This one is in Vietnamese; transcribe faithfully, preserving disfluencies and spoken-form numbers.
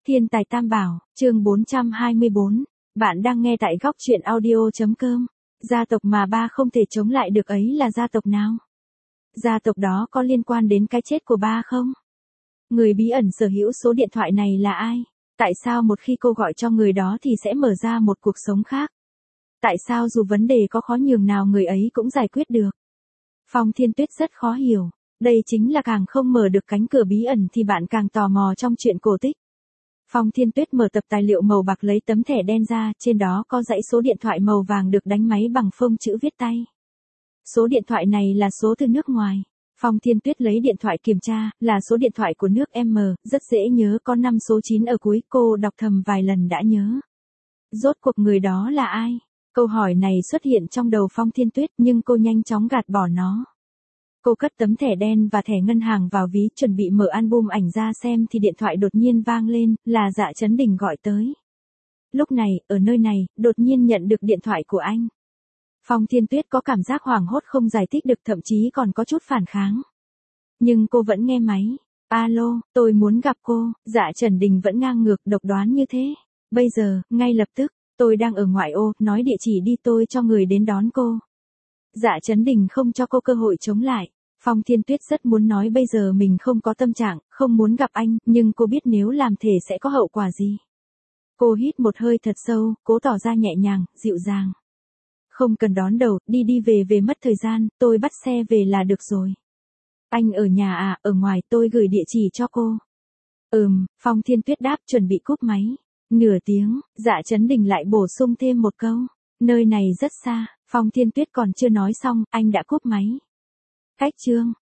Thiên tài tam bảo, chương bốn trăm hai mươi bốn. Bạn đang nghe tại góc truyện audio.com. Gia tộc mà ba không thể chống lại được ấy là gia tộc nào? Gia tộc đó có liên quan đến cái chết của ba không? Người bí ẩn sở hữu số điện thoại này là ai? Tại sao một khi cô gọi cho người đó thì sẽ mở ra một cuộc sống khác? Tại sao dù vấn đề có khó nhường nào người ấy cũng giải quyết được? Phong Thiên Tuyết rất khó hiểu. Đây chính là càng không mở được cánh cửa bí ẩn thì bạn càng tò mò trong chuyện cổ tích. Phong Thiên Tuyết mở tập tài liệu màu bạc lấy tấm thẻ đen ra, trên đó có dãy số điện thoại màu vàng được đánh máy bằng phông chữ viết tay. Số điện thoại này là số từ nước ngoài. Phong Thiên Tuyết lấy điện thoại kiểm tra, là số điện thoại của nước M, rất dễ nhớ, có năm số chín ở cuối, cô đọc thầm vài lần đã nhớ. Rốt cuộc người đó là ai? Câu hỏi này xuất hiện trong đầu Phong Thiên Tuyết nhưng cô nhanh chóng gạt bỏ nó. Cô cất tấm thẻ đen và thẻ ngân hàng vào ví, chuẩn bị mở album ảnh ra xem thì điện thoại đột nhiên vang lên, là Dạ Chấn Đình gọi tới. Lúc này, ở nơi này, đột nhiên nhận được điện thoại của anh. Phong Thiên Tuyết có cảm giác hoảng hốt không giải thích được, thậm chí còn có chút phản kháng. Nhưng cô vẫn nghe máy. Alo, tôi muốn gặp cô. Dạ Trần Đình vẫn ngang ngược độc đoán như thế. Bây giờ, ngay lập tức, tôi đang ở ngoại ô, nói địa chỉ đi, tôi cho người đến đón cô. Dạ Chấn Đình không cho cô cơ hội chống lại. Phong Thiên Tuyết rất muốn nói bây giờ mình không có tâm trạng, không muốn gặp anh, nhưng cô biết nếu làm thể sẽ có hậu quả gì. Cô hít một hơi thật sâu, cố tỏ ra nhẹ nhàng, dịu dàng. Không cần đón đầu, đi đi về về mất thời gian, tôi bắt xe về là được rồi. Anh ở nhà à? Ở ngoài, tôi gửi địa chỉ cho cô. Ừm, Phong Thiên Tuyết đáp, chuẩn bị cúp máy. Nửa tiếng, Dạ Chấn Đình lại bổ sung thêm một câu. Nơi này rất xa. Phong Thiên Tuyết còn chưa nói xong, anh đã cúp máy. Cách chương.